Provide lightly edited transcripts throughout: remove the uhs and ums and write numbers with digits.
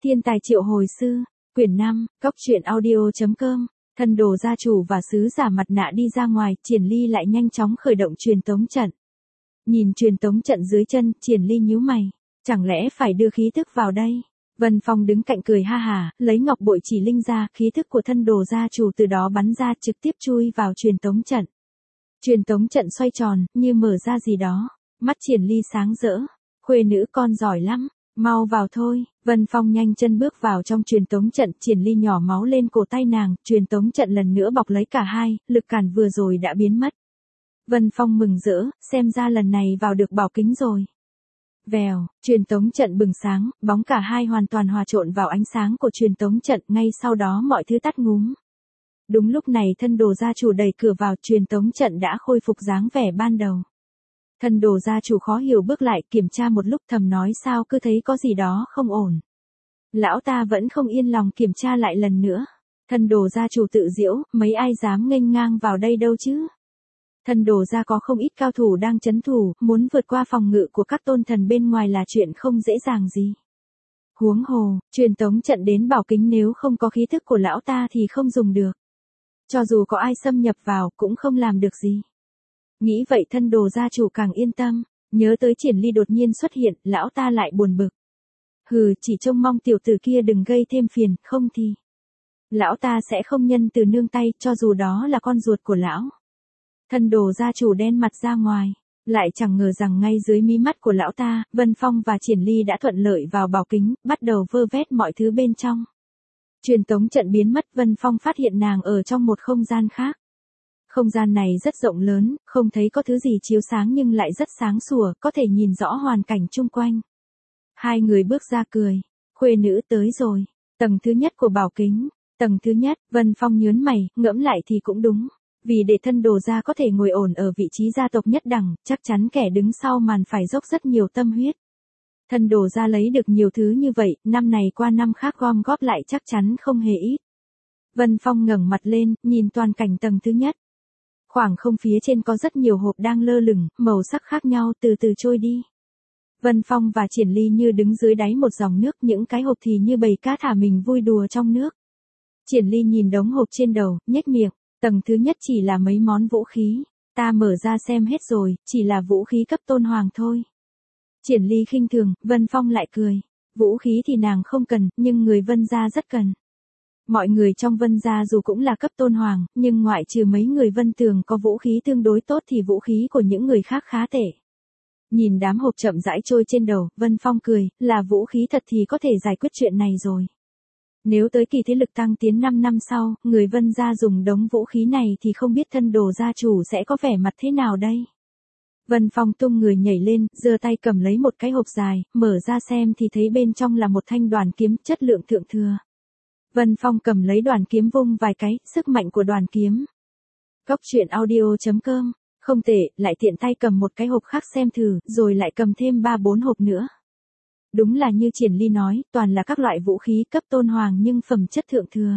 Thiên tài triệu hồi sư, quyển 5, cóc truyện audio.com, thân đồ gia chủ và sứ giả mặt nạ đi ra ngoài, Triển Ly lại nhanh chóng khởi động truyền tống trận. Nhìn truyền tống trận dưới chân, Triển Ly nhíu mày, chẳng lẽ phải đưa khí thức vào đây? Vân Phong đứng cạnh cười ha hả, lấy ngọc bội chỉ linh ra, khí thức của thân đồ gia chủ từ đó bắn ra trực tiếp chui vào truyền tống trận. Truyền tống trận xoay tròn, như mở ra gì đó, mắt Triển Ly sáng rỡ, khuê nữ con giỏi lắm, mau vào thôi. Vân Phong nhanh chân bước vào trong truyền tống trận, Triển Ly nhỏ máu lên cổ tay nàng, truyền tống trận lần nữa bọc lấy cả hai, lực cản vừa rồi đã biến mất. Vân Phong mừng rỡ, xem ra lần này vào được bảo kính rồi. Vèo, truyền tống trận bừng sáng, bóng cả hai hoàn toàn hòa trộn vào ánh sáng của truyền tống trận, ngay sau đó mọi thứ tắt ngúm. Đúng lúc này thân đồ gia chủ đẩy cửa vào, truyền tống trận đã khôi phục dáng vẻ ban đầu. Thân đồ gia chủ khó hiểu bước lại, kiểm tra một lúc thầm nói sao cứ thấy có gì đó không ổn. Lão ta vẫn không yên lòng kiểm tra lại lần nữa. Thân đồ gia chủ tự giễu, mấy ai dám nghênh ngang vào đây đâu chứ. Thân đồ gia có không ít cao thủ đang trấn thủ, muốn vượt qua phòng ngự của các tôn thần bên ngoài là chuyện không dễ dàng gì. Huống hồ, truyền tống trận đến bảo kính nếu không có khí thức của lão ta thì không dùng được. Cho dù có ai xâm nhập vào cũng không làm được gì. Nghĩ vậy thân đồ gia chủ càng yên tâm, nhớ tới Triển Ly đột nhiên xuất hiện, lão ta lại buồn bực. Hừ, chỉ trông mong tiểu tử kia đừng gây thêm phiền, không thì lão ta sẽ không nhân từ nương tay, cho dù đó là con ruột của lão. Thân đồ gia chủ đen mặt ra ngoài, lại chẳng ngờ rằng ngay dưới mí mắt của lão ta, Vân Phong và Triển Ly đã thuận lợi vào bảo kính, bắt đầu vơ vét mọi thứ bên trong. Truyền tống trận biến mất, Vân Phong phát hiện nàng ở trong một không gian khác. Không gian này rất rộng lớn, không thấy có thứ gì chiếu sáng nhưng lại rất sáng sủa, có thể nhìn rõ hoàn cảnh chung quanh. Hai người bước ra cười, khuê nữ tới rồi, tầng thứ nhất của bảo kính, tầng thứ nhất, Vân Phong nhớn mày, ngẫm lại thì cũng đúng. Vì để thân đồ gia có thể ngồi ổn ở vị trí gia tộc nhất đẳng, chắc chắn kẻ đứng sau màn phải dốc rất nhiều tâm huyết. Thân đồ gia lấy được nhiều thứ như vậy, năm này qua năm khác gom góp lại chắc chắn không hề ít. Vân Phong ngẩng mặt lên, nhìn toàn cảnh tầng thứ nhất. Khoảng không phía trên có rất nhiều hộp đang lơ lửng, màu sắc khác nhau từ từ trôi đi. Vân Phong và Triển Ly như đứng dưới đáy một dòng nước, những cái hộp thì như bầy cá thả mình vui đùa trong nước. Triển Ly nhìn đống hộp trên đầu, nhếch miệng, tầng thứ nhất chỉ là mấy món vũ khí, ta mở ra xem hết rồi, chỉ là vũ khí cấp tôn hoàng thôi. Triển Ly khinh thường, Vân Phong lại cười, vũ khí thì nàng không cần, nhưng người Vân gia rất cần. Mọi người trong Vân gia dù cũng là cấp tôn hoàng, nhưng ngoại trừ mấy người Vân Tường có vũ khí tương đối tốt thì vũ khí của những người khác khá tệ. Nhìn đám hộp chậm rãi trôi trên đầu, Vân Phong cười, là vũ khí thật thì có thể giải quyết chuyện này rồi. Nếu tới kỳ thế lực tăng tiến 5 năm sau, người Vân gia dùng đống vũ khí này thì không biết thân đồ gia chủ sẽ có vẻ mặt thế nào đây. Vân Phong tung người nhảy lên, giơ tay cầm lấy một cái hộp dài, mở ra xem thì thấy bên trong là một thanh đoàn kiếm chất lượng thượng thừa. Vân Phong cầm lấy đoàn kiếm vung vài cái, sức mạnh của đoàn kiếm. cóc truyện audio.com, không tệ, lại tiện tay cầm một cái hộp khác xem thử, rồi lại cầm thêm 3-4 hộp nữa. Đúng là như Triển Ly nói, toàn là các loại vũ khí cấp tôn hoàng nhưng phẩm chất thượng thừa.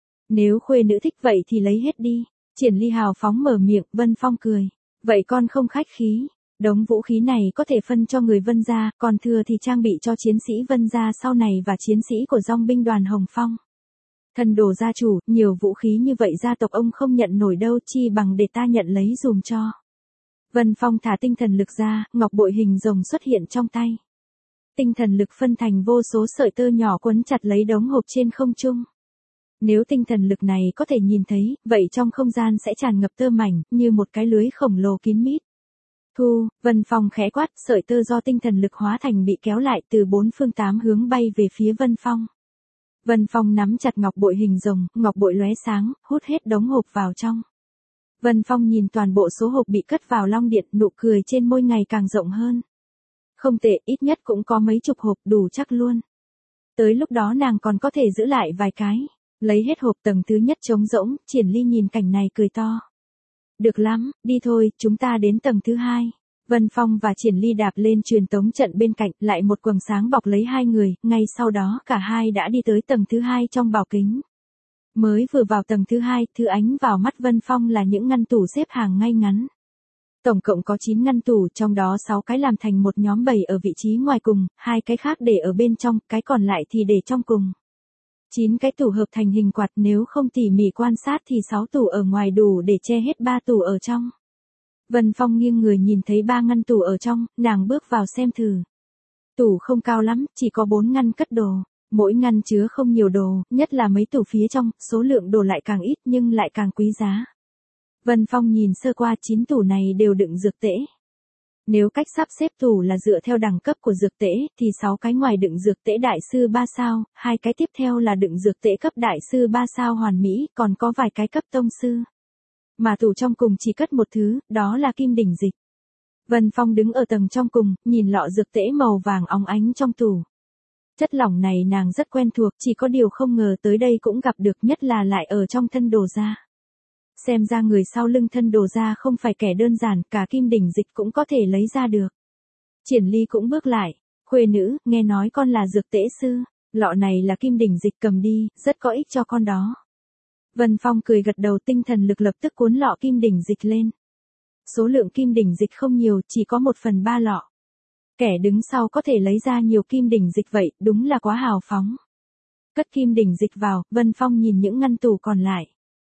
Nếu khuê nữ thích vậy thì lấy hết đi. Triển Ly hào phóng mở miệng, Vân Phong cười. Vậy con không khách khí. Đống vũ khí này có thể phân cho người Vân gia, còn thừa thì trang bị cho chiến sĩ Vân gia sau này và chiến sĩ của dòng binh đoàn Hồng Phong. Thân đồ gia chủ, nhiều vũ khí như vậy gia tộc ông không nhận nổi đâu, chi bằng để ta nhận lấy dùm cho. Vân Phong thả tinh thần lực ra, ngọc bội hình rồng xuất hiện trong tay. Tinh thần lực phân thành vô số sợi tơ nhỏ quấn chặt lấy đống hộp trên không trung. Nếu tinh thần lực này có thể nhìn thấy, vậy trong không gian sẽ tràn ngập tơ mảnh, như một cái lưới khổng lồ kín mít. Thu, Vân Phong khẽ quát, sợi tơ do tinh thần lực hóa thành bị kéo lại từ 4 phương 8 hướng bay về phía Vân Phong. Vân Phong nắm chặt ngọc bội hình rồng, ngọc bội lóe sáng, hút hết đống hộp vào trong. Vân Phong nhìn toàn bộ số hộp bị cất vào long điện, nụ cười trên môi ngày càng rộng hơn. Không tệ, ít nhất cũng có mấy chục hộp, đủ chắc luôn. Tới lúc đó nàng còn có thể giữ lại vài cái. Lấy hết hộp tầng thứ nhất trống rỗng, Triển Ly nhìn cảnh này cười to. Được lắm, đi thôi, chúng ta đến tầng thứ hai. Vân Phong và Triển Ly đạp lên truyền tống trận bên cạnh, lại một quầng sáng bọc lấy hai người, ngay sau đó cả hai đã đi tới tầng thứ hai trong bảo kính. Mới vừa vào tầng thứ hai, thứ ánh vào mắt Vân Phong là những ngăn tủ xếp hàng ngay ngắn. Tổng cộng có 9 ngăn tủ, trong đó 6 cái làm thành một nhóm bày ở vị trí ngoài cùng, 2 cái khác để ở bên trong, cái còn lại thì để trong cùng. 9 cái tủ hợp thành hình quạt, nếu không tỉ mỉ quan sát thì 6 tủ ở ngoài đủ để che hết 3 tủ ở trong. Vân Phong nghiêng người nhìn thấy 3 ngăn tủ ở trong, nàng bước vào xem thử. Tủ không cao lắm, chỉ có 4 ngăn cất đồ. Mỗi ngăn chứa không nhiều đồ, nhất là mấy tủ phía trong, số lượng đồ lại càng ít nhưng lại càng quý giá. Vân Phong nhìn sơ qua 9 tủ này đều đựng dược tễ. Nếu cách sắp xếp tủ là dựa theo đẳng cấp của dược tễ, thì 6 cái ngoài đựng dược tễ đại sư 3 sao, 2 cái tiếp theo là đựng dược tễ cấp đại sư 3 sao hoàn mỹ, còn có vài cái cấp tông sư. Mà tủ trong cùng chỉ cất một thứ, đó là kim đỉnh dịch. Vân Phong đứng ở tầng trong cùng, nhìn lọ dược tễ màu vàng óng ánh trong tủ. Chất lỏng này nàng rất quen thuộc, chỉ có điều không ngờ tới đây cũng gặp được, nhất là lại ở trong thân đồ gia. Xem ra người sau lưng thân đồ gia không phải kẻ đơn giản, cả kim đỉnh dịch cũng có thể lấy ra được. Triển Ly cũng bước lại, khuê nữ, nghe nói con là dược tễ sư, lọ này là kim đỉnh dịch, cầm đi, rất có ích cho con đó. Vân Phong cười gật đầu, tinh thần lực lập tức cuốn lọ kim đỉnh dịch lên. Số lượng kim đỉnh dịch không nhiều, chỉ có 1/3 lọ. Kẻ đứng sau có thể lấy ra nhiều kim đỉnh dịch vậy, đúng là quá hào phóng. Cất kim đỉnh dịch vào, Vân Phong nhìn những ngăn tủ còn lại.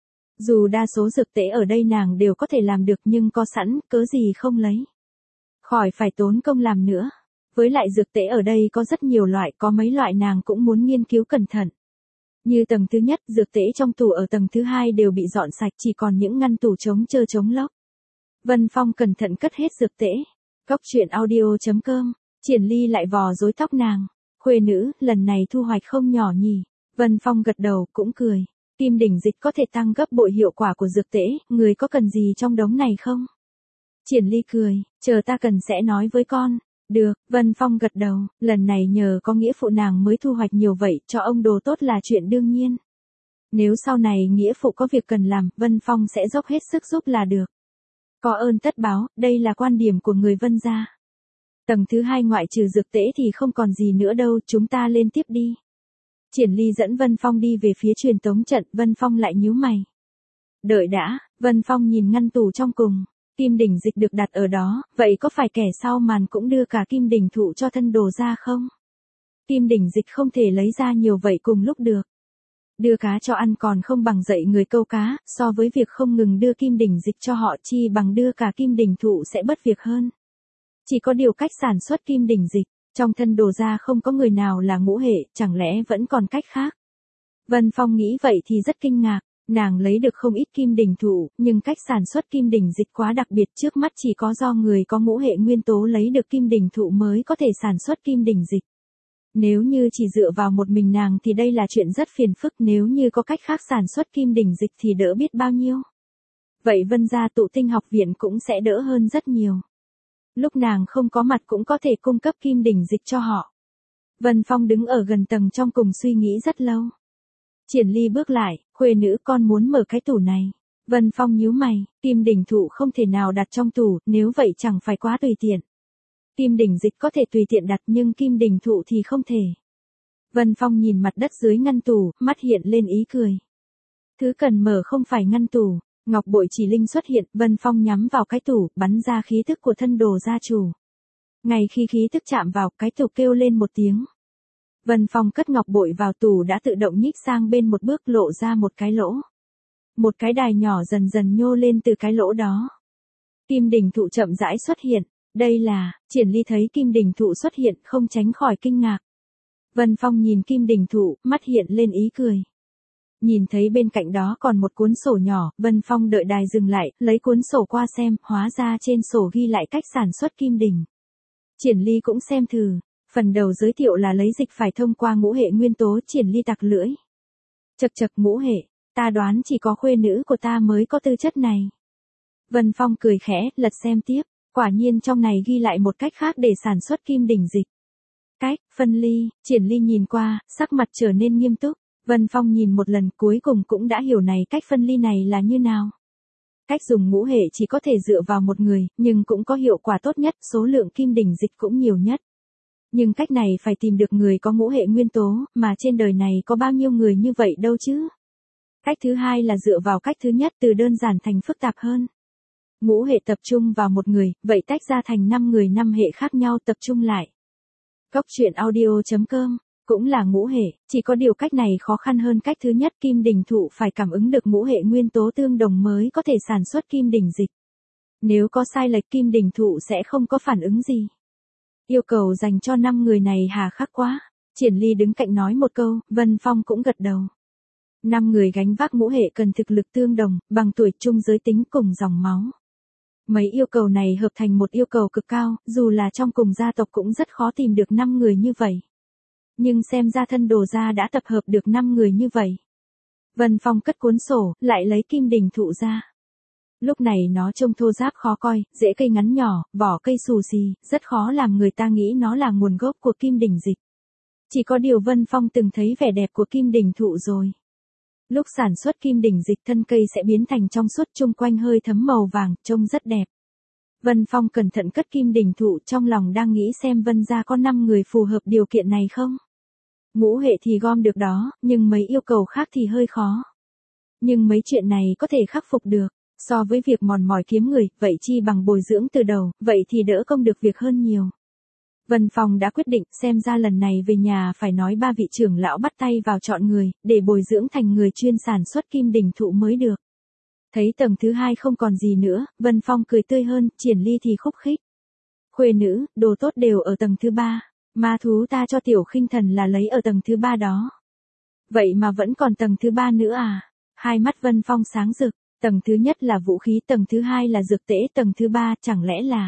Dù đa số dược tễ ở đây nàng đều có thể làm được nhưng có sẵn, cớ gì không lấy. Khỏi phải tốn công làm nữa. Với lại dược tễ ở đây có rất nhiều loại, có mấy loại nàng cũng muốn nghiên cứu cẩn thận. Như tầng thứ nhất, dược tễ trong tủ ở tầng thứ hai đều bị dọn sạch, chỉ còn những ngăn tủ trống trơ trống lốc. Vân Phong cẩn thận cất hết dược tễ. Cóc truyện audio.com, Triển Ly lại vò rối tóc nàng. Khuê nữ, lần này thu hoạch không nhỏ nhỉ. Vân Phong gật đầu, cũng cười. Kim đỉnh dịch có thể tăng gấp bội hiệu quả của dược tễ, người có cần gì trong đống này không? Triển Ly cười, chờ ta cần sẽ nói với con. Được, Vân Phong gật đầu, lần này nhờ có nghĩa phụ nàng mới thu hoạch nhiều vậy, cho ông đồ tốt là chuyện đương nhiên. Nếu sau này nghĩa phụ có việc cần làm, Vân Phong sẽ dốc hết sức giúp là được. Có ơn tất báo, đây là quan điểm của người Vân gia. Tầng thứ hai ngoại trừ dược tễ thì không còn gì nữa đâu, chúng ta lên tiếp đi. Triển Ly dẫn Vân Phong đi về phía truyền tống trận, Vân Phong lại nhíu mày. Đợi đã, Vân Phong nhìn ngăn tủ trong cùng, kim đỉnh dịch được đặt ở đó, vậy có phải kẻ sau màn cũng đưa cả kim đỉnh thụ cho thân đồ ra không? Kim đỉnh dịch không thể lấy ra nhiều vậy cùng lúc được. Đưa cá cho ăn còn không bằng dạy người câu cá, so với việc không ngừng đưa kim đỉnh dịch cho họ chi bằng đưa cả kim đỉnh thụ sẽ bất việc hơn. Chỉ có điều cách sản xuất kim đỉnh dịch, trong thân đồ gia không có người nào là ngũ hệ, chẳng lẽ vẫn còn cách khác? Vân Phong nghĩ vậy thì rất kinh ngạc, nàng lấy được không ít kim đỉnh thụ, nhưng cách sản xuất kim đỉnh dịch quá đặc biệt, trước mắt chỉ có do người có ngũ hệ nguyên tố lấy được kim đỉnh thụ mới có thể sản xuất kim đỉnh dịch. Nếu như chỉ dựa vào một mình nàng thì đây là chuyện rất phiền phức, nếu như có cách khác sản xuất kim đỉnh dịch thì đỡ biết bao nhiêu. Vậy Vân gia Tụ Tinh học viện cũng sẽ đỡ hơn rất nhiều. Lúc nàng không có mặt cũng có thể cung cấp kim đỉnh dịch cho họ. Vân Phong đứng ở gần tầng trong cùng suy nghĩ rất lâu. Triển Ly bước lại, khuê nữ con muốn mở cái tủ này. Vân Phong nhíu mày, kim đỉnh thụ không thể nào đặt trong tủ, nếu vậy chẳng phải quá tùy tiện. Kim đỉnh dịch có thể tùy tiện đặt nhưng kim đỉnh thụ thì không thể. Vân Phong nhìn mặt đất dưới ngăn tủ, mắt hiện lên ý cười. Thứ cần mở không phải ngăn tủ. Ngọc bội chỉ linh xuất hiện, Vân Phong nhắm vào cái tủ, bắn ra khí thức của thân đồ gia chủ. Ngay khi khí thức chạm vào, cái tủ kêu lên một tiếng. Vân Phong cất ngọc bội vào tủ đã tự động nhích sang bên một bước, lộ ra một cái lỗ. Một cái đài nhỏ dần dần nhô lên từ cái lỗ đó. Kim đỉnh thụ chậm rãi xuất hiện, đây là, Triển Ly thấy kim đỉnh thụ xuất hiện không tránh khỏi kinh ngạc. Vân Phong nhìn kim đỉnh thụ, mắt hiện lên ý cười. Nhìn thấy bên cạnh đó còn một cuốn sổ nhỏ, Vân Phong đợi đài dừng lại, lấy cuốn sổ qua xem, hóa ra trên sổ ghi lại cách sản xuất kim đỉnh. Triển Ly cũng xem thử, phần đầu giới thiệu là lấy dịch phải thông qua ngũ hệ nguyên tố. Triển Ly tặc lưỡi. Chậc chậc, ngũ hệ, ta đoán chỉ có khuê nữ của ta mới có tư chất này. Vân Phong cười khẽ, lật xem tiếp, quả nhiên trong này ghi lại một cách khác để sản xuất kim đỉnh dịch. Cách, phân ly, Triển Ly nhìn qua, sắc mặt trở nên nghiêm túc. Vân Phong nhìn một lần cuối cùng cũng đã hiểu này, cách phân ly này là như nào. Cách dùng ngũ hệ chỉ có thể dựa vào một người, nhưng cũng có hiệu quả tốt nhất, số lượng kim đỉnh dịch cũng nhiều nhất. Nhưng cách này phải tìm được người có ngũ hệ nguyên tố, mà trên đời này có bao nhiêu người như vậy đâu chứ. Cách thứ hai là dựa vào cách thứ nhất, từ đơn giản thành phức tạp hơn. Ngũ hệ tập trung vào một người, vậy tách ra thành 5 người 5 hệ khác nhau tập trung lại. Cốc truyện audio.com cũng là ngũ hệ, chỉ có điều cách này khó khăn hơn cách thứ nhất, kim đỉnh thụ phải cảm ứng được ngũ hệ nguyên tố tương đồng mới có thể sản xuất kim đỉnh dịch. Nếu có sai lệch kim đỉnh thụ sẽ không có phản ứng gì. Yêu cầu dành cho 5 người này hà khắc quá. Triển Ly đứng cạnh nói một câu, Vân Phong cũng gật đầu. 5 người gánh vác ngũ hệ cần thực lực tương đồng, bằng tuổi, chung giới tính, cùng dòng máu. Mấy yêu cầu này hợp thành một yêu cầu cực cao, dù là trong cùng gia tộc cũng rất khó tìm được 5 người như vậy. Nhưng xem ra thân đồ gia đã tập hợp được 5 người như vậy. Vân Phong cất cuốn sổ, lại lấy kim đỉnh thụ ra. Lúc này nó trông thô ráp khó coi, rễ cây ngắn nhỏ, vỏ cây xù xì, rất khó làm người ta nghĩ nó là nguồn gốc của kim đỉnh dịch. Chỉ có điều Vân Phong từng thấy vẻ đẹp của kim đỉnh thụ rồi. Lúc sản xuất kim đỉnh dịch thân cây sẽ biến thành trong suốt, chung quanh hơi thấm màu vàng, trông rất đẹp. Vân Phong cẩn thận cất kim đỉnh thụ, trong lòng đang nghĩ xem Vân gia có 5 người phù hợp điều kiện này không. Ngũ hệ thì gom được đó, nhưng mấy yêu cầu khác thì hơi khó. Nhưng mấy chuyện này có thể khắc phục được. So với việc mòn mỏi kiếm người, vậy chi bằng bồi dưỡng từ đầu, vậy thì đỡ công được việc hơn nhiều. Vân Phong đã quyết định, xem ra lần này về nhà phải nói 3 vị trưởng lão bắt tay vào chọn người, để bồi dưỡng thành người chuyên sản xuất kim đỉnh thụ mới được. Thấy tầng thứ 2 không còn gì nữa, Vân Phong cười tươi hơn, Triển Ly thì khúc khích. Khuê nữ, đồ tốt đều ở tầng thứ 3, ma thú ta cho Tiểu Khinh Thần là lấy ở tầng thứ 3 đó. Vậy mà vẫn còn tầng thứ 3 nữa à? Hai mắt Vân Phong sáng rực. Tầng thứ nhất là vũ khí, tầng thứ 2 là dược tễ, tầng thứ 3 chẳng lẽ là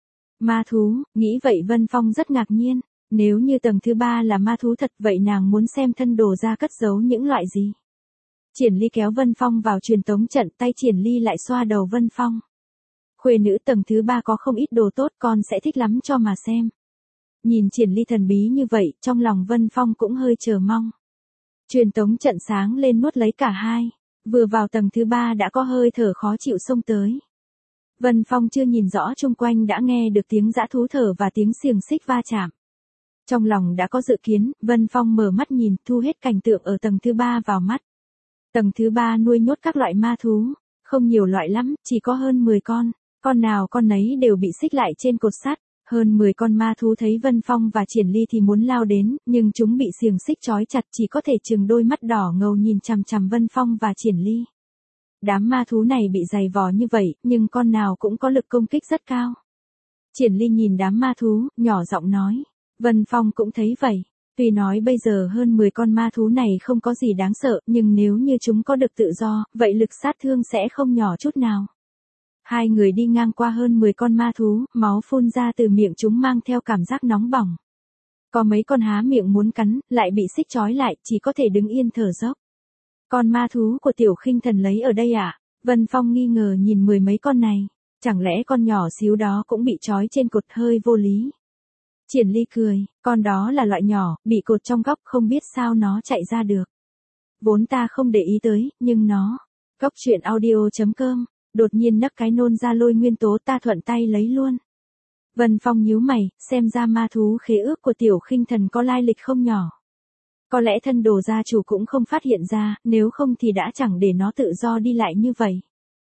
ma thú. Nghĩ vậy Vân Phong rất ngạc nhiên. Nếu như tầng thứ 3 là ma thú thật, vậy nàng muốn xem thân đồ gia cất giấu những loại gì. Triển Ly kéo Vân Phong vào truyền tống trận, tay Triển Ly lại xoa đầu Vân Phong. Khuê nữ, tầng thứ 3 có không ít đồ tốt, con sẽ thích lắm, cho mà xem. Nhìn Triển Ly thần bí như vậy, trong lòng Vân Phong cũng hơi chờ mong. Truyền tống trận sáng lên nuốt lấy cả hai. Vừa vào tầng thứ 3 đã có hơi thở khó chịu xông tới. Vân Phong chưa nhìn rõ chung quanh đã nghe được tiếng dã thú thở và tiếng xiềng xích va chạm. Trong lòng đã có dự kiến, Vân Phong mở mắt nhìn, thu hết cảnh tượng ở tầng thứ 3 vào mắt. Tầng thứ 3 nuôi nhốt các loại ma thú, không nhiều loại lắm, chỉ có hơn 10 con nào con nấy đều bị xích lại trên cột sắt. Hơn 10 con ma thú thấy Vân Phong và Triển Ly thì muốn lao đến, nhưng chúng bị xiềng xích trói chặt, chỉ có thể trừng đôi mắt đỏ ngầu nhìn chằm chằm Vân Phong và Triển Ly. Đám ma thú này bị dày vò như vậy, nhưng con nào cũng có lực công kích rất cao. Triển Ly nhìn đám ma thú, nhỏ giọng nói. Vân Phong cũng thấy vậy. Tuy nói bây giờ hơn 10 con ma thú này không có gì đáng sợ, nhưng nếu như chúng có được tự do, vậy lực sát thương sẽ không nhỏ chút nào. Hai người đi ngang qua hơn 10 con ma thú, máu phun ra từ miệng chúng mang theo cảm giác nóng bỏng. Có mấy con há miệng muốn cắn, lại bị xích trói lại, chỉ có thể đứng yên thở dốc. Con ma thú của Tiểu Khinh Thần lấy ở đây à? Vân Phong nghi ngờ nhìn 10 mấy con này. Chẳng lẽ con nhỏ xíu đó cũng bị trói trên cột, hơi vô lý. Triển Ly cười, con đó là loại nhỏ, bị cột trong góc, không biết sao nó chạy ra được. Vốn ta không để ý tới, nhưng nó. Cốc truyện audio.com đột nhiên nấc cái nôn ra lôi nguyên tố, ta thuận tay lấy luôn. Vân Phong nhíu mày, xem ra ma thú khế ước của Tiểu Khinh Thần có lai lịch không nhỏ. Có lẽ thân đồ gia chủ cũng không phát hiện ra, nếu không thì đã chẳng để nó tự do đi lại như vậy.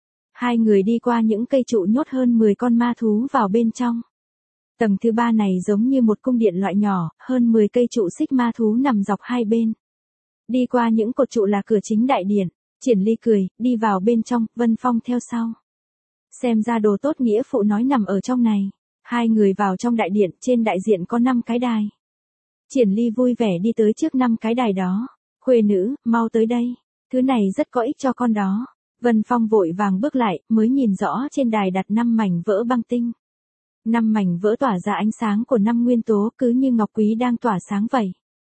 Hai người đi qua những cây trụ nhốt hơn 10 con ma thú vào bên trong. Tầng thứ 3 này giống như một cung điện loại nhỏ, hơn 10 cây trụ xích ma thú nằm dọc hai bên. Đi qua những cột trụ là cửa chính đại điện. Triển Ly cười, đi vào bên trong, Vân Phong theo sau. Xem ra đồ tốt nghĩa phụ nói nằm ở trong này. Hai người vào trong đại điện, trên đại diện có 5 cái đài. Triển Ly vui vẻ đi tới trước 5 cái đài đó. Khuê nữ, mau tới đây. Thứ này rất có ích cho con đó. Vân Phong vội vàng bước lại, mới nhìn rõ trên đài đặt 5 mảnh vỡ băng tinh. 5 mảnh vỡ tỏa ra ánh sáng của 5 nguyên tố, cứ như ngọc quý đang tỏa sáng vậy.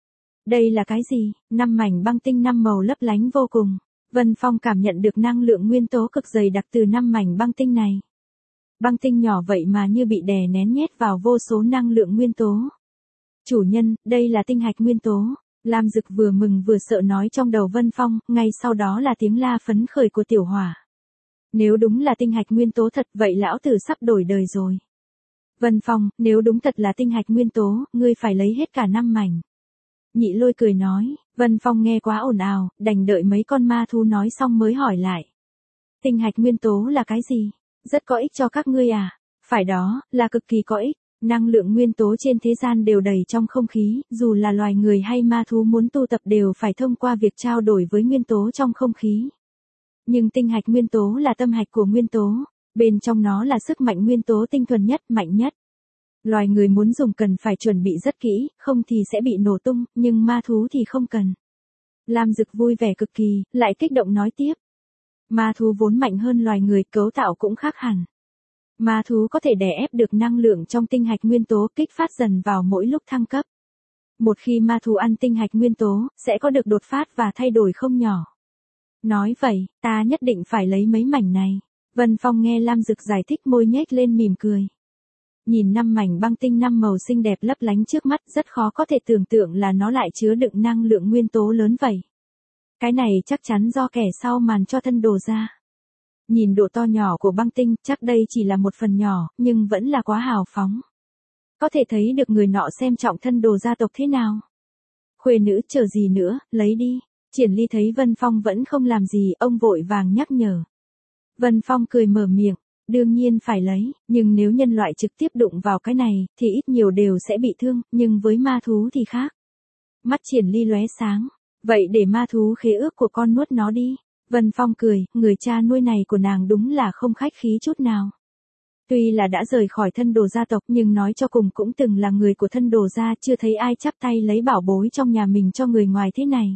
Đây là cái gì? 5 mảnh băng tinh 5 màu lấp lánh vô cùng. Vân Phong cảm nhận được năng lượng nguyên tố cực dày đặc từ 5 mảnh băng tinh này. Băng tinh nhỏ vậy mà như bị đè nén nhét vào vô số năng lượng nguyên tố. Chủ nhân, đây là tinh hạch nguyên tố. Lam Dực vừa mừng vừa sợ nói trong đầu Vân Phong, ngay sau đó là tiếng la phấn khởi của Tiểu Hỏa. Nếu đúng là tinh hạch nguyên tố thật, vậy lão tử sắp đổi đời rồi. Vân Phong, nếu đúng thật là tinh hạch nguyên tố, ngươi phải lấy hết cả 5 mảnh. Nhị Lôi cười nói, Vân Phong nghe quá ồn ào, đành đợi mấy con ma thú nói xong mới hỏi lại. Tinh hạch nguyên tố là cái gì? Rất có ích cho các ngươi à? Phải đó, là cực kỳ có ích. Năng lượng nguyên tố trên thế gian đều đầy trong không khí, dù là loài người hay ma thú muốn tu tập đều phải thông qua việc trao đổi với nguyên tố trong không khí. Nhưng tinh hạch nguyên tố là tâm hạch của nguyên tố, bên trong nó là sức mạnh nguyên tố tinh thuần nhất, mạnh nhất. Loài người muốn dùng cần phải chuẩn bị rất kỹ, không thì sẽ bị nổ tung, nhưng ma thú thì không cần. Lam Dực vui vẻ cực kỳ, lại kích động nói tiếp. Ma thú vốn mạnh hơn loài người, cấu tạo cũng khác hẳn. Ma thú có thể đè ép được năng lượng trong tinh hạch nguyên tố kích phát dần vào mỗi lúc thăng cấp. Một khi ma thú ăn tinh hạch nguyên tố, sẽ có được đột phát và thay đổi không nhỏ. Nói vậy, ta nhất định phải lấy mấy mảnh này. Vân Phong nghe Lam Dực giải thích môi nhếch lên mỉm cười. Nhìn 5 mảnh băng tinh 5 màu xinh đẹp lấp lánh trước mắt rất khó có thể tưởng tượng là nó lại chứa đựng năng lượng nguyên tố lớn vậy. Cái này chắc chắn do kẻ sau màn cho thân đồ ra. Nhìn độ to nhỏ của băng tinh, chắc đây chỉ là một phần nhỏ, nhưng vẫn là quá hào phóng. Có thể thấy được người nọ xem trọng thân đồ gia tộc thế nào. Khuê nữ chờ gì nữa, lấy đi. Triển Ly thấy Vân Phong vẫn không làm gì, ông vội vàng nhắc nhở. Vân Phong cười mở miệng, đương nhiên phải lấy, nhưng nếu nhân loại trực tiếp đụng vào cái này, thì ít nhiều đều sẽ bị thương, nhưng với ma thú thì khác. Mắt Triển Ly lóe sáng, vậy để ma thú khế ước của con nuốt nó đi. Vân Phong cười, người cha nuôi này của nàng đúng là không khách khí chút nào. Tuy là đã rời khỏi thân đồ gia tộc nhưng nói cho cùng cũng từng là người của thân đồ gia, chưa thấy ai chắp tay lấy bảo bối trong nhà mình cho người ngoài thế này.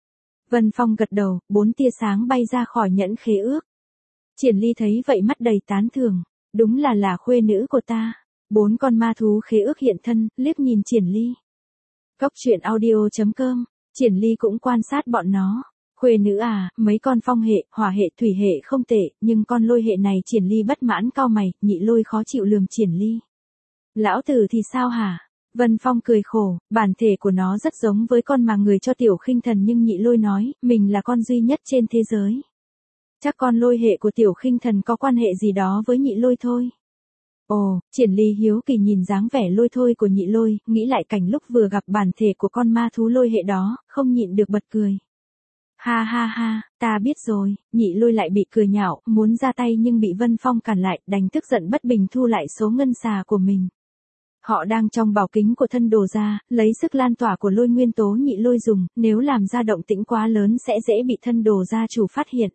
Vân Phong gật đầu, 4 tia sáng bay ra khỏi nhẫn khế ước. Triển Ly thấy vậy mắt đầy tán thưởng, đúng là khuê nữ của ta. 4 con ma thú khế ước hiện thân, liếc nhìn Triển Ly. Cốc truyện audio.com, Triển Ly cũng quan sát bọn nó. Khuê nữ à, mấy con phong hệ, hỏa hệ, thủy hệ không tệ, nhưng con lôi hệ này Triển Ly bất mãn cau mày, Nhị Lôi khó chịu lườm Triển Ly. Lão tử thì sao hả? Vân Phong cười khổ, bản thể của nó rất giống với con mà người cho Tiểu Khinh Thần nhưng Nhị Lôi nói, mình là con duy nhất trên thế giới. Chắc con lôi hệ của Tiểu Khinh Thần có quan hệ gì đó với Nhị Lôi thôi. Ồ, Triển Ly hiếu kỳ nhìn dáng vẻ lôi thôi của Nhị Lôi, nghĩ lại cảnh lúc vừa gặp bản thể của con ma thú lôi hệ đó, không nhịn được bật cười. Ha ha ha, ta biết rồi. Nhị Lôi lại bị cười nhạo, muốn ra tay nhưng bị Vân Phong cản lại, đành tức giận bất bình thu lại số ngân xà của mình. Họ đang trong bảo kính của thân đồ gia, lấy sức lan tỏa của lôi nguyên tố Nhị Lôi dùng, nếu làm ra động tĩnh quá lớn sẽ dễ bị thân đồ gia chủ phát hiện.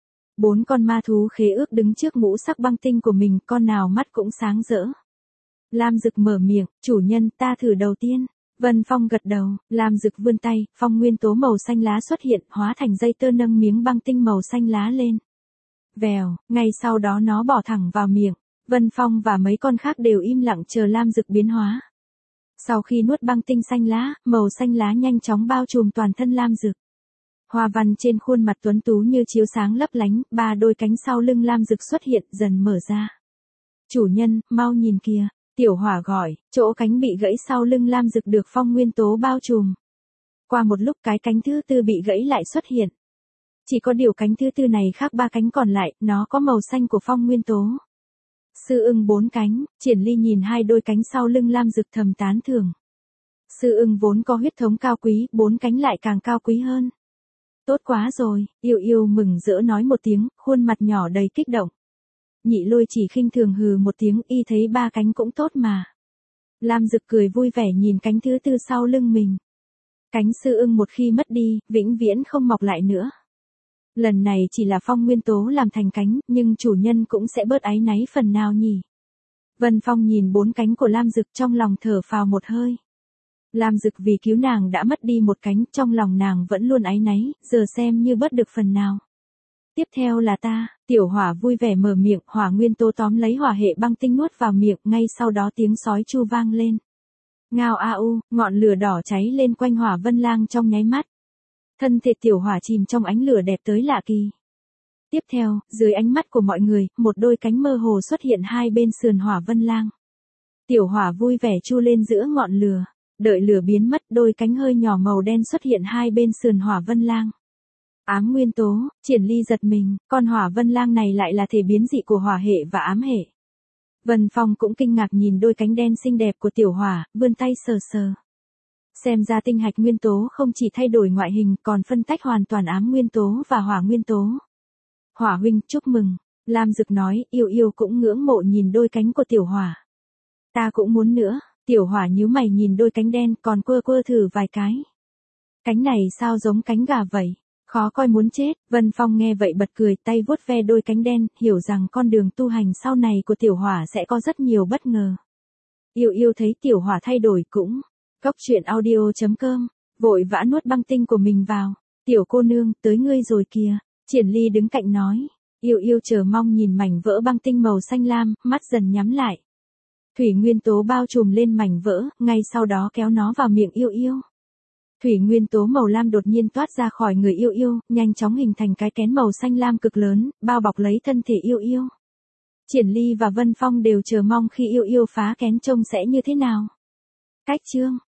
4 con ma thú khế ước đứng trước ngũ sắc băng tinh của mình, con nào mắt cũng sáng rỡ. Lam Dực mở miệng, chủ nhân, ta thử đầu tiên. Vân Phong gật đầu, Lam Dực vươn tay, phong nguyên tố màu xanh lá xuất hiện, hóa thành dây tơ nâng miếng băng tinh màu xanh lá lên. Vèo, ngay sau đó nó bỏ thẳng vào miệng. Vân Phong và mấy con khác đều im lặng chờ Lam Dực biến hóa. Sau khi nuốt băng tinh xanh lá, màu xanh lá nhanh chóng bao trùm toàn thân Lam Dực. Hoa văn trên khuôn mặt tuấn tú như chiếu sáng lấp lánh, 3 đôi cánh sau lưng Lam Dực xuất hiện dần mở ra. Chủ nhân, mau nhìn kìa, Tiểu Hỏa gọi, chỗ cánh bị gãy sau lưng Lam Dực được phong nguyên tố bao trùm. Qua một lúc cái cánh thứ tư bị gãy lại xuất hiện. Chỉ có điều cánh thứ tư này khác 3 cánh còn lại, nó có màu xanh của phong nguyên tố. Sư ưng 4 cánh, Triển Ly nhìn 2 đôi cánh sau lưng Lam Dực thầm tán thưởng. Sư ưng vốn có huyết thống cao quý, 4 cánh lại càng cao quý hơn. Tốt quá rồi, Yêu Yêu mừng rỡ nói một tiếng, khuôn mặt nhỏ đầy kích động. Nhị Lôi chỉ khinh thường hừ một tiếng, y thấy 3 cánh cũng tốt mà. Lam Dực cười vui vẻ nhìn cánh thứ tư sau lưng mình. Cánh sư ưng một khi mất đi, vĩnh viễn không mọc lại nữa. Lần này chỉ là phong nguyên tố làm thành cánh, nhưng chủ nhân cũng sẽ bớt áy náy phần nào nhỉ. Vân Phong nhìn 4 cánh của Lam Dực trong lòng thở phào một hơi. Lam Dực vì cứu nàng đã mất đi một cánh, trong lòng nàng vẫn luôn áy náy, giờ xem như bớt được phần nào. Tiếp theo là ta, Tiểu Hỏa vui vẻ mở miệng, hỏa nguyên tố tóm lấy hỏa hệ băng tinh nuốt vào miệng, ngay sau đó tiếng sói chu vang lên. Ngao a u, ngọn lửa đỏ cháy lên quanh Hỏa Vân Lang trong nháy mắt. Thân thể Tiểu Hỏa chìm trong ánh lửa đẹp tới lạ kỳ. Tiếp theo, dưới ánh mắt của mọi người, một đôi cánh mơ hồ xuất hiện hai bên sườn Hỏa Vân Lang. Tiểu Hỏa vui vẻ chu lên giữa ngọn lửa. Đợi lửa biến mất, đôi cánh hơi nhỏ màu đen xuất hiện hai bên sườn Hỏa Vân Lang. Ám nguyên tố, Triển Ly giật mình, con Hỏa Vân Lang này lại là thể biến dị của hỏa hệ và ám hệ. Vân Phong cũng kinh ngạc nhìn đôi cánh đen xinh đẹp của Tiểu Hỏa, vươn tay sờ sờ. Xem ra tinh hạch nguyên tố không chỉ thay đổi ngoại hình còn phân tách hoàn toàn ám nguyên tố và hỏa nguyên tố. Hỏa huynh, chúc mừng. Lam Dực nói, yêu yêu cũng ngưỡng mộ nhìn đôi cánh của Tiểu Hỏa. Ta cũng muốn nữa, Tiểu Hỏa nhíu mày nhìn đôi cánh đen còn quơ quơ thử vài cái. Cánh này sao giống cánh gà vậy? Khó coi muốn chết. Vân Phong nghe vậy bật cười, tay vuốt ve đôi cánh đen, hiểu rằng con đường tu hành sau này của Tiểu Hỏa sẽ có rất nhiều bất ngờ. Yêu yêu thấy Tiểu Hỏa thay đổi cũng. Cốc truyện audio.com, vội vã nuốt băng tinh của mình vào. Tiểu cô nương, tới ngươi rồi kìa. Triển Ly đứng cạnh nói. Yêu yêu chờ mong nhìn mảnh vỡ băng tinh màu xanh lam, mắt dần nhắm lại. Thủy nguyên tố bao trùm lên mảnh vỡ, ngay sau đó kéo nó vào miệng yêu yêu. Thủy nguyên tố màu lam đột nhiên toát ra khỏi người yêu yêu, nhanh chóng hình thành cái kén màu xanh lam cực lớn, bao bọc lấy thân thể yêu yêu. Triển Ly và Vân Phong đều chờ mong khi yêu yêu phá kén trông sẽ như thế nào. Cách chương